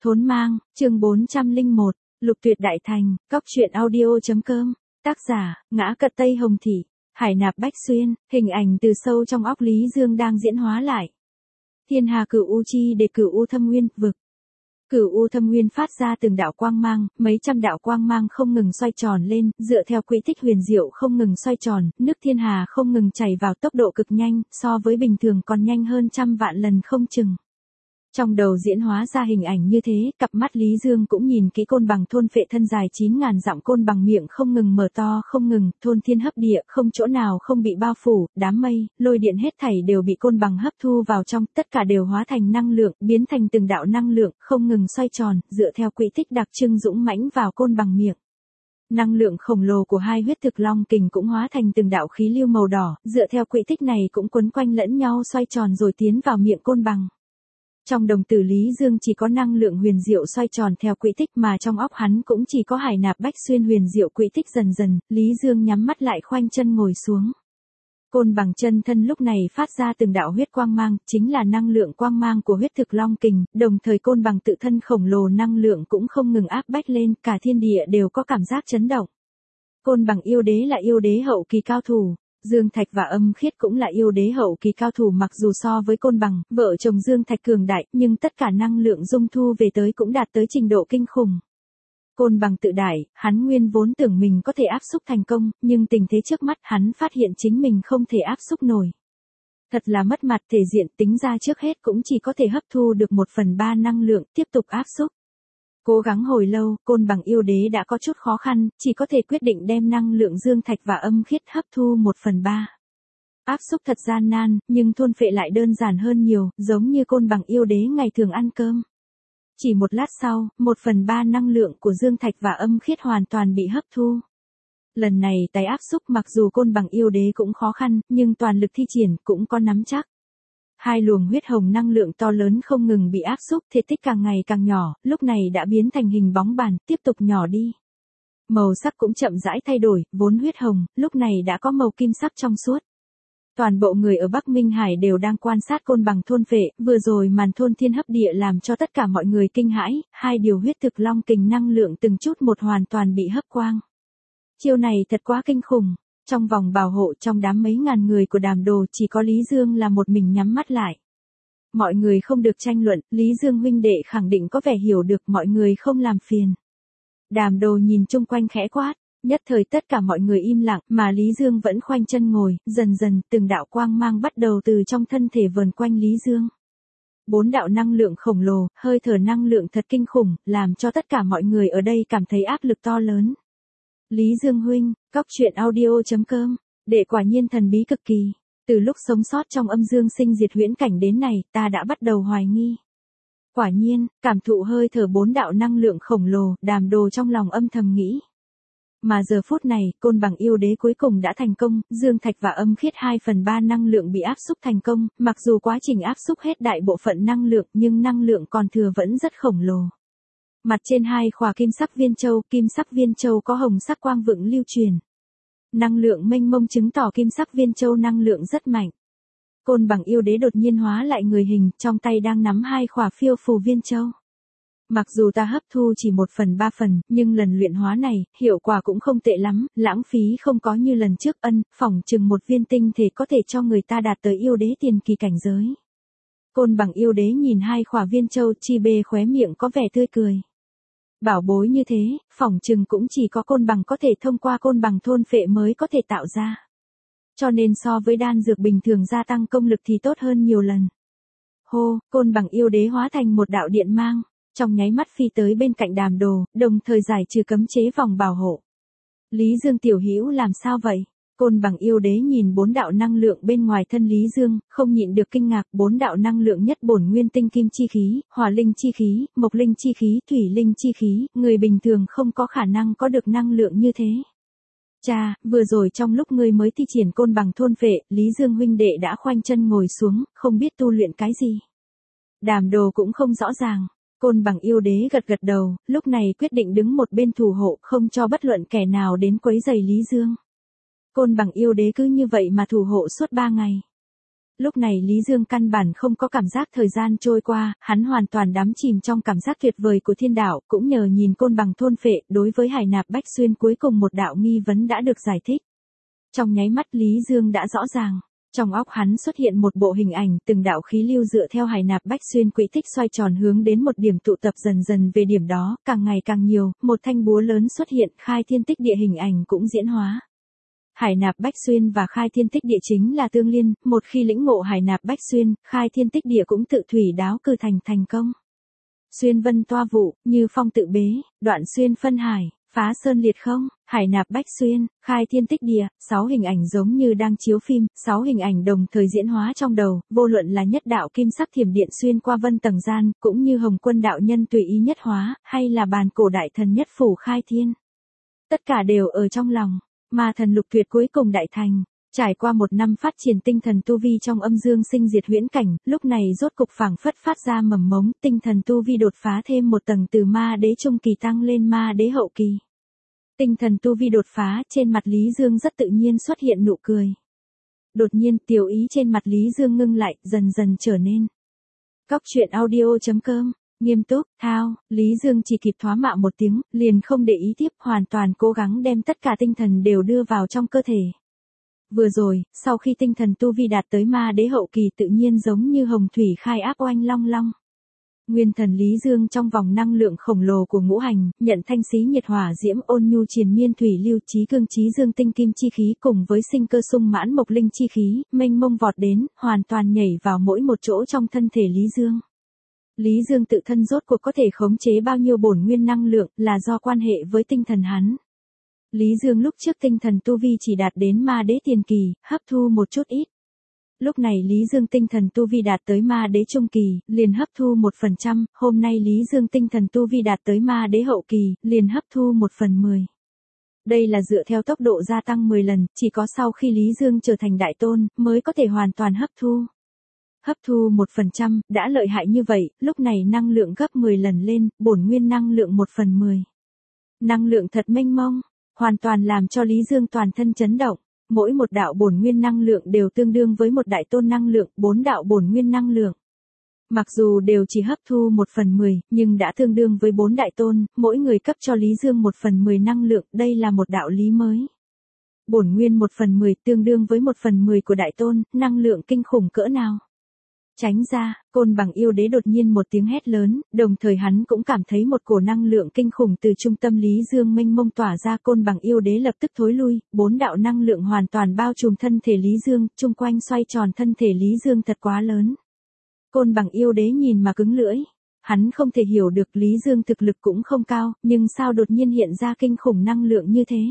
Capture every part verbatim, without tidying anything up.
Thốn mang, chương bốn trăm lẻ một, Lục Tuyệt Đại Thành, Cóc truyện audio.com, tác giả, Ngã Cật Tây Hồng Thị, Hải Nạp Bách Xuyên, hình ảnh từ sâu trong óc Lý Dương đang diễn hóa lại. Thiên hà cửu u chi để cửu u thâm nguyên, vực. Cửu u thâm nguyên phát ra từng đạo quang mang, mấy trăm đạo quang mang không ngừng xoay tròn lên, dựa theo quỹ tích huyền diệu không ngừng xoay tròn, nước thiên hà không ngừng chảy vào tốc độ cực nhanh, so với bình thường còn nhanh hơn trăm vạn lần không chừng. Trong đầu diễn hóa ra hình ảnh như thế, cặp mắt Lý Dương cũng nhìn kỹ côn bằng thôn phệ thân dài chín ngàn dặm côn bằng miệng không ngừng mở to không ngừng, thôn thiên hấp địa, không chỗ nào không bị bao phủ, đám mây, lôi điện hết thảy đều bị côn bằng hấp thu vào trong, tất cả đều hóa thành năng lượng, biến thành từng đạo năng lượng, không ngừng xoay tròn, dựa theo quỹ tích đặc trưng dũng mãnh vào côn bằng miệng. Năng lượng khổng lồ của hai huyết thực long kình cũng hóa thành từng đạo khí lưu màu đỏ, dựa theo quỹ tích này cũng quấn quanh lẫn nhau xoay tròn rồi tiến vào miệng côn bằng. Trong đồng tử Lý Dương chỉ có năng lượng huyền diệu xoay tròn theo quỹ tích mà trong óc hắn cũng chỉ có Hải Nạp Bách Xuyên huyền diệu quỹ tích dần dần, Lý Dương nhắm mắt lại khoanh chân ngồi xuống. Côn bằng chân thân lúc này phát ra từng đạo huyết quang mang, chính là năng lượng quang mang của huyết thực long kình, đồng thời côn bằng tự thân khổng lồ năng lượng cũng không ngừng áp bách lên, cả thiên địa đều có cảm giác chấn động. Côn bằng yêu đế là yêu đế hậu kỳ cao thủ. Dương Thạch và Âm Khiết cũng là yêu đế hậu kỳ cao thủ, mặc dù so với côn bằng, vợ chồng Dương Thạch cường đại, nhưng tất cả năng lượng dung thu về tới cũng đạt tới trình độ kinh khủng. Côn bằng tự đại, hắn nguyên vốn tưởng mình có thể áp xúc thành công, nhưng tình thế trước mắt hắn phát hiện chính mình không thể áp xúc nổi. Thật là mất mặt thể diện, tính ra trước hết cũng chỉ có thể hấp thu được một phần ba năng lượng, tiếp tục áp xúc. Cố gắng hồi lâu, côn bằng yêu đế đã có chút khó khăn, chỉ có thể quyết định đem năng lượng Dương Thạch và Âm Khiết hấp thu một phần ba. Áp xúc thật gian nan, nhưng thôn phệ lại đơn giản hơn nhiều, giống như côn bằng yêu đế ngày thường ăn cơm. Chỉ một lát sau, một phần ba năng lượng của Dương Thạch và Âm Khiết hoàn toàn bị hấp thu. Lần này tái áp xúc mặc dù côn bằng yêu đế cũng khó khăn, nhưng toàn lực thi triển cũng có nắm chắc. Hai luồng huyết hồng năng lượng to lớn không ngừng bị áp xúc, thể tích càng ngày càng nhỏ, lúc này đã biến thành hình bóng bàn, tiếp tục nhỏ đi. Màu sắc cũng chậm rãi thay đổi, vốn huyết hồng, lúc này đã có màu kim sắc trong suốt. Toàn bộ người ở Bắc Minh Hải đều đang quan sát côn bằng thôn phệ, vừa rồi màn thôn thiên hấp địa làm cho tất cả mọi người kinh hãi, hai điều huyết thực long kình năng lượng từng chút một hoàn toàn bị hấp quang. Chiêu này thật quá kinh khủng. Trong vòng bảo hộ trong đám mấy ngàn người của Đàm Đồ chỉ có Lý Dương là một mình nhắm mắt lại. Mọi người không được tranh luận, Lý Dương huynh đệ khẳng định có vẻ hiểu được, mọi người không làm phiền. Đàm Đồ nhìn chung quanh khẽ quát, nhất thời tất cả mọi người im lặng, mà Lý Dương vẫn khoanh chân ngồi, dần dần từng đạo quang mang bắt đầu từ trong thân thể vờn quanh Lý Dương. Bốn đạo năng lượng khổng lồ, hơi thở năng lượng thật kinh khủng, làm cho tất cả mọi người ở đây cảm thấy áp lực to lớn. Lý Dương huynh, Cóc truyện audio.com, đệ quả nhiên thần bí cực kỳ. Từ lúc sống sót trong âm dương sinh diệt huyễn cảnh đến này, ta đã bắt đầu hoài nghi. Quả nhiên, cảm thụ hơi thở bốn đạo năng lượng khổng lồ, Đàm Đồ trong lòng âm thầm nghĩ. Mà giờ phút này, côn bằng yêu đế cuối cùng đã thành công, Dương Thạch và Âm Khiết hai phần ba năng lượng bị áp xúc thành công, mặc dù quá trình áp xúc hết đại bộ phận năng lượng nhưng năng lượng còn thừa vẫn rất khổng lồ. Mặt trên hai khỏa kim sắc viên châu, kim sắc viên châu có hồng sắc quang vựng lưu truyền. Năng lượng mênh mông chứng tỏ kim sắc viên châu năng lượng rất mạnh. Côn bằng yêu đế đột nhiên hóa lại người hình, trong tay đang nắm hai khỏa phiêu phù viên châu. Mặc dù ta hấp thu chỉ một phần ba phần, nhưng lần luyện hóa này, hiệu quả cũng không tệ lắm, lãng phí không có như lần trước, ân, phỏng chừng một viên tinh thể có thể cho người ta đạt tới yêu đế tiền kỳ cảnh giới. Côn bằng yêu đế nhìn hai khỏa viên châu, chi bê khóe miệng có vẻ tươi cười. Bảo bối như thế, phỏng chừng cũng chỉ có côn bằng có thể thông qua côn bằng thôn phệ mới có thể tạo ra. Cho nên so với đan dược bình thường gia tăng công lực thì tốt hơn nhiều lần. Hô, côn bằng yêu đế hóa thành một đạo điện mang, trong nháy mắt phi tới bên cạnh Đàm Đồ, đồng thời giải trừ cấm chế vòng bảo hộ. Lý Dương tiểu hữu làm sao vậy? Côn bằng yêu đế nhìn bốn đạo năng lượng bên ngoài thân Lý Dương, không nhịn được kinh ngạc, bốn đạo năng lượng nhất bổn nguyên tinh kim chi khí, hỏa linh chi khí, mộc linh chi khí, thủy linh chi khí, người bình thường không có khả năng có được năng lượng như thế. Cha, vừa rồi trong lúc ngươi mới thi triển côn bằng thôn phệ, Lý Dương huynh đệ đã khoanh chân ngồi xuống, không biết tu luyện cái gì. Đàm Đồ cũng không rõ ràng. Côn bằng yêu đế gật gật đầu, lúc này quyết định đứng một bên thủ hộ, không cho bất luận kẻ nào đến quấy rầy Lý Dương. Côn bằng yêu đế cứ như vậy mà thủ hộ suốt ba ngày. Lúc này Lý Dương căn bản không có cảm giác thời gian trôi qua, hắn hoàn toàn đắm chìm trong cảm giác tuyệt vời của thiên đạo, cũng nhờ nhìn côn bằng thôn phệ, đối với Hải Nạp Bách Xuyên cuối cùng một đạo nghi vấn đã được giải thích. Trong nháy mắt Lý Dương đã rõ ràng, trong óc hắn xuất hiện một bộ hình ảnh, từng đạo khí lưu dựa theo Hải Nạp Bách Xuyên quỹ tích xoay tròn hướng đến một điểm tụ tập dần dần về điểm đó, càng ngày càng nhiều, một thanh búa lớn xuất hiện, khai thiên tích địa hình ảnh cũng diễn hóa. Hải Nạp Bách Xuyên và khai thiên tích địa chính là tương liên, một khi lĩnh ngộ Hải Nạp Bách Xuyên, khai thiên tích địa cũng tự thủy đáo cư thành thành công. Xuyên vân toa vụ, như phong tự bế, đoạn xuyên phân hải, phá sơn liệt không, Hải Nạp Bách Xuyên, khai thiên tích địa, sáu hình ảnh giống như đang chiếu phim, sáu hình ảnh đồng thời diễn hóa trong đầu, vô luận là nhất đạo kim sắc thiểm điện xuyên qua vân tầng gian, cũng như Hồng Quân đạo nhân tùy ý nhất hóa, hay là bàn cổ đại thần nhất phủ khai thiên. Tất cả đều ở trong lòng. Ma thần lục tuyệt cuối cùng đại thành, trải qua một năm phát triển tinh thần tu vi trong âm dương sinh diệt huyễn cảnh, lúc này rốt cục phảng phất phát ra mầm mống, tinh thần tu vi đột phá thêm một tầng từ ma đế trung kỳ tăng lên ma đế hậu kỳ. Tinh thần tu vi đột phá, trên mặt Lý Dương rất tự nhiên xuất hiện nụ cười. Đột nhiên tiểu ý trên mặt Lý Dương ngưng lại, dần dần trở nên. Cóc truyện audio chấm com Nghiêm túc, thao, Lý Dương chỉ kịp thoá mạ một tiếng, liền không để ý tiếp, hoàn toàn cố gắng đem tất cả tinh thần đều đưa vào trong cơ thể. Vừa rồi, sau khi tinh thần tu vi đạt tới ma đế hậu kỳ tự nhiên giống như hồng thủy khai áp oanh long long. Nguyên thần Lý Dương trong vòng năng lượng khổng lồ của ngũ hành, nhận thanh xí nhiệt hỏa diễm ôn nhu triền miên thủy lưu trí cương trí dương tinh kim chi khí cùng với sinh cơ sung mãn mộc linh chi khí, mênh mông vọt đến, hoàn toàn nhảy vào mỗi một chỗ trong thân thể Lý Dương. Lý Dương tự thân rốt cuộc có thể khống chế bao nhiêu bổn nguyên năng lượng là do quan hệ với tinh thần hắn. Lý Dương lúc trước tinh thần tu vi chỉ đạt đến ma đế tiền kỳ, hấp thu một chút ít. Lúc này Lý Dương tinh thần tu vi đạt tới ma đế trung kỳ, liền hấp thu một phần trăm, hôm nay Lý Dương tinh thần tu vi đạt tới ma đế hậu kỳ, liền hấp thu một phần mười. Đây là dựa theo tốc độ gia tăng mười lần, chỉ có sau khi Lý Dương trở thành đại tôn, mới có thể hoàn toàn hấp thu. Hấp thu một phần trăm, đã lợi hại như vậy, lúc này năng lượng gấp mười lần lên, bổn nguyên năng lượng một phần mười. Năng lượng thật mênh mông, hoàn toàn làm cho Lý Dương toàn thân chấn động. Mỗi một đạo bổn nguyên năng lượng đều tương đương với một đại tôn năng lượng, bốn đạo bổn nguyên năng lượng. Mặc dù đều chỉ hấp thu một phần mười, nhưng đã tương đương với bốn đại tôn, mỗi người cấp cho Lý Dương một phần mười năng lượng, đây là một đạo lý mới. Bổn nguyên một phần mười tương đương với một phần mười của đại tôn, năng lượng kinh khủng cỡ nào. Tránh ra, côn bằng yêu đế đột nhiên một tiếng hét lớn, đồng thời hắn cũng cảm thấy một cổ năng lượng kinh khủng từ trung tâm Lý Dương mênh mông tỏa ra, côn bằng yêu đế lập tức thối lui, bốn đạo năng lượng hoàn toàn bao trùm thân thể Lý Dương, chung quanh xoay tròn thân thể Lý Dương thật quá lớn. Côn bằng yêu đế nhìn mà cứng lưỡi, hắn không thể hiểu được Lý Dương thực lực cũng không cao, nhưng sao đột nhiên hiện ra kinh khủng năng lượng như thế.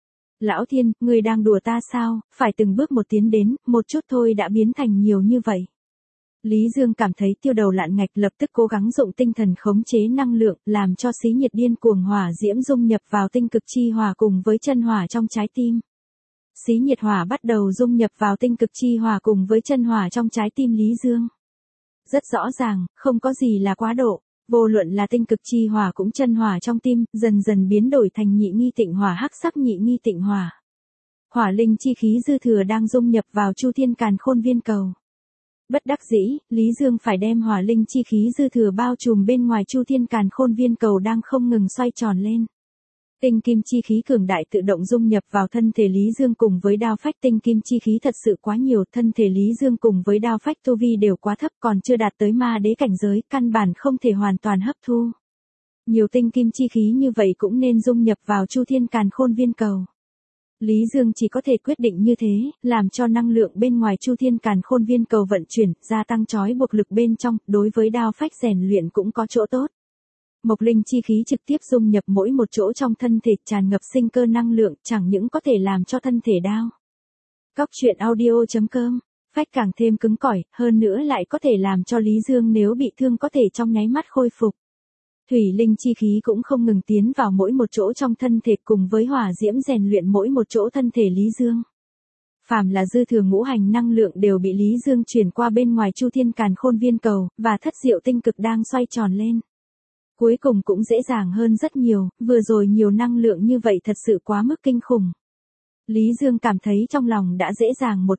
Lão Thiên, người đang đùa ta sao, phải từng bước một tiến đến, một chút thôi đã biến thành nhiều như vậy. Lý Dương cảm thấy tiêu đầu lạn ngạch, lập tức cố gắng dụng tinh thần khống chế năng lượng, làm cho xí nhiệt điên cuồng hỏa diễm dung nhập vào tinh cực chi hỏa cùng với chân hỏa trong trái tim. Xí nhiệt hỏa bắt đầu dung nhập vào tinh cực chi hỏa cùng với chân hỏa trong trái tim Lý Dương. Rất rõ ràng, không có gì là quá độ, vô luận là tinh cực chi hỏa cũng chân hỏa trong tim, dần dần biến đổi thành nhị nghi tịnh hỏa hắc sắc nhị nghi tịnh hỏa. Hỏa linh chi khí dư thừa đang dung nhập vào Chu Thiên Càn Khôn Viên Cầu. Bất đắc dĩ, Lý Dương phải đem hỏa linh chi khí dư thừa bao trùm bên ngoài Chu Thiên Càn Khôn Viên Cầu đang không ngừng xoay tròn lên. Tinh kim chi khí cường đại tự động dung nhập vào thân thể Lý Dương cùng với đao phách, tinh kim chi khí thật sự quá nhiều, thân thể Lý Dương cùng với đao phách tu vi đều quá thấp, còn chưa đạt tới ma đế cảnh giới, căn bản không thể hoàn toàn hấp thu. Nhiều tinh kim chi khí như vậy cũng nên dung nhập vào Chu Thiên Càn Khôn Viên Cầu. Lý Dương chỉ có thể quyết định như thế, làm cho năng lượng bên ngoài Chu Thiên Càn Khôn Viên Cầu vận chuyển, gia tăng trói buộc lực bên trong, đối với đao phách rèn luyện cũng có chỗ tốt. Mộc linh chi khí trực tiếp dung nhập mỗi một chỗ trong thân thể, tràn ngập sinh cơ năng lượng, chẳng những có thể làm cho thân thể đao. Cóc truyện audio chấm com, phách càng thêm cứng cỏi, hơn nữa lại có thể làm cho Lý Dương nếu bị thương có thể trong nháy mắt khôi phục. Thủy linh chi khí cũng không ngừng tiến vào mỗi một chỗ trong thân thể cùng với hỏa diễm rèn luyện mỗi một chỗ thân thể Lý Dương. Phàm là dư thừa ngũ hành năng lượng đều bị Lý Dương chuyển qua bên ngoài Chu Thiên Càn Khôn Viên Cầu, và thất diệu tinh cực đang xoay tròn lên. Cuối cùng cũng dễ dàng hơn rất nhiều, vừa rồi nhiều năng lượng như vậy thật sự quá mức kinh khủng. Lý Dương cảm thấy trong lòng đã dễ dàng một ít,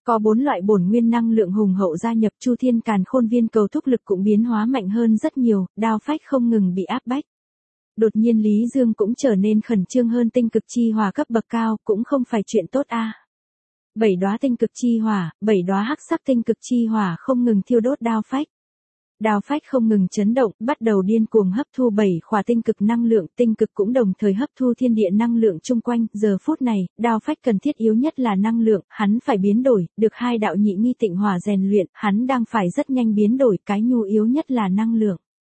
Có bốn loại bổn nguyên năng lượng hùng hậu gia nhập Chu Thiên Càn Khôn Viên cầu thúc lực cũng biến hóa mạnh hơn rất nhiều, đao phách không ngừng bị áp bách. Đột nhiên Lý Dương cũng trở nên khẩn trương hơn, tinh cực chi hỏa cấp bậc cao cũng không phải chuyện tốt a. Bảy đóa tinh cực chi hỏa, bảy đóa hắc sắc tinh cực chi hỏa không ngừng thiêu đốt đao phách. Đao phách không ngừng chấn động, bắt đầu điên cuồng hấp thu bảy khỏa tinh cực năng lượng, tinh cực cũng đồng thời hấp thu thiên địa năng lượng chung quanh. Giờ phút này, đao phách cần thiết yếu nhất là năng lượng, hắn phải biến đổi, được hai đạo nhị nghi tịnh hỏa rèn luyện, hắn đang phải rất nhanh biến đổi, cái nhu yếu nhất là năng lượng.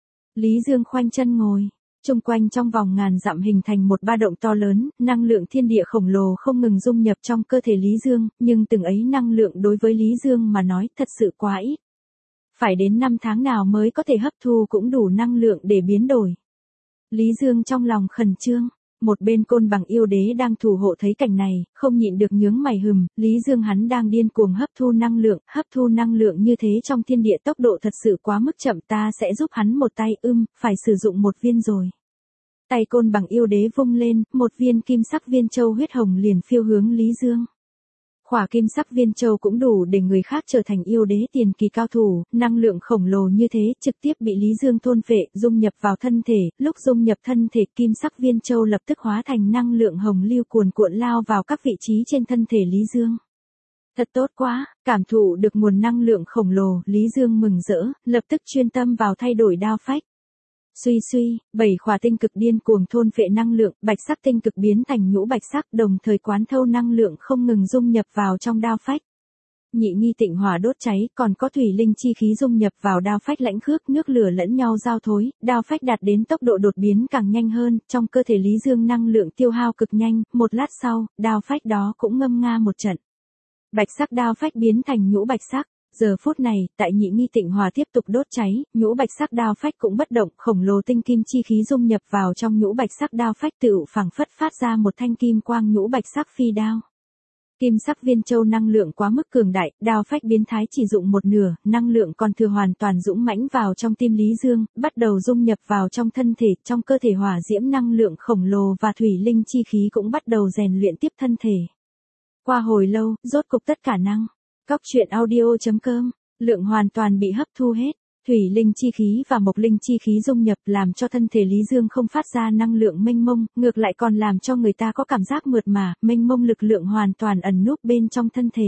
Lý Dương khoanh chân ngồi. Trung quanh trong vòng ngàn dặm hình thành một ba động to lớn, năng lượng thiên địa khổng lồ không ngừng dung nhập trong cơ thể Lý Dương, nhưng từng ấy năng lượng đối với Lý Dương mà nói thật sự quá ít. Phải đến năm tháng nào mới có thể hấp thu cũng đủ năng lượng để biến đổi. Lý Dương trong lòng khẩn trương, một bên Côn Bằng yêu đế đang thủ hộ thấy cảnh này, không nhịn được nhướng mày hừm, Lý Dương hắn đang điên cuồng hấp thu năng lượng, hấp thu năng lượng như thế trong thiên địa tốc độ thật sự quá mức chậm, ta sẽ giúp hắn một tay, ưm, phải sử dụng một viên rồi. Tay Côn Bằng yêu đế vung lên, một viên kim sắc viên châu huyết hồng liền phiêu hướng Lý Dương. Khỏa kim sắc viên châu cũng đủ để người khác trở thành yêu đế tiền kỳ cao thủ, năng lượng khổng lồ như thế trực tiếp bị Lý Dương thôn phệ, dung nhập vào thân thể, lúc dung nhập thân thể kim sắc viên châu lập tức hóa thành năng lượng hồng lưu cuồn cuộn lao vào các vị trí trên thân thể Lý Dương. Thật tốt quá, cảm thụ được nguồn năng lượng khổng lồ, Lý Dương mừng rỡ, lập tức chuyên tâm vào thay đổi đao phách. Suy suy, bảy khỏa tinh cực điên cuồng thôn phệ năng lượng, bạch sắc tinh cực biến thành nhũ bạch sắc, đồng thời quán thâu năng lượng không ngừng dung nhập vào trong đao phách. Nhị nghi tịnh hỏa đốt cháy, còn có thủy linh chi khí dung nhập vào đao phách lãnh khước, nước lửa lẫn nhau giao thối, đao phách đạt đến tốc độ đột biến càng nhanh hơn, trong cơ thể Lý Dương năng lượng tiêu hao cực nhanh, một lát sau, đao phách đó cũng ngâm nga một trận. Bạch sắc đao phách biến thành nhũ bạch sắc. Giờ phút này, tại nhị nghi tịnh hỏa tiếp tục đốt cháy, nhũ bạch sắc đao phách cũng bất động, khổng lồ tinh kim chi khí dung nhập vào trong nhũ bạch sắc đao phách tựu phảng phất phát ra một thanh kim quang nhũ bạch sắc phi đao. Kim sắc viên châu năng lượng quá mức cường đại, đao phách biến thái chỉ dụng một nửa, năng lượng còn thừa hoàn toàn dũng mãnh vào trong tim Lý Dương, bắt đầu dung nhập vào trong thân thể, trong cơ thể hỏa diễm năng lượng khổng lồ và thủy linh chi khí cũng bắt đầu rèn luyện tiếp thân thể. Qua hồi lâu, rốt cục tất cả năng Cóc truyện audio chấm com, lượng hoàn toàn bị hấp thu hết, thủy linh chi khí và mộc linh chi khí dung nhập làm cho thân thể Lý Dương không phát ra năng lượng mênh mông, ngược lại còn làm cho người ta có cảm giác mượt mà, mênh mông lực lượng hoàn toàn ẩn núp bên trong thân thể.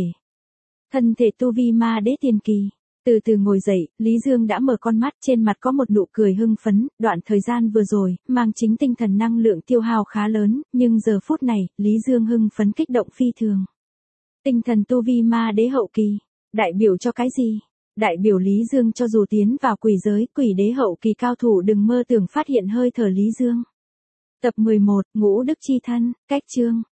Thân thể tu vi ma đế tiền kỳ, từ từ ngồi dậy, Lý Dương đã mở con mắt, trên mặt có một nụ cười hưng phấn, đoạn thời gian vừa rồi, mang chính tinh thần năng lượng tiêu hao khá lớn, nhưng giờ phút này, Lý Dương hưng phấn kích động phi thường. Tinh thần tu vi ma đế hậu kỳ, đại biểu cho cái gì? Đại biểu Lý Dương cho dù tiến vào quỷ giới, quỷ đế hậu kỳ cao thủ đừng mơ tưởng phát hiện hơi thở Lý Dương. Tập mười một, Ngũ Đức Chi Thân, cách chương.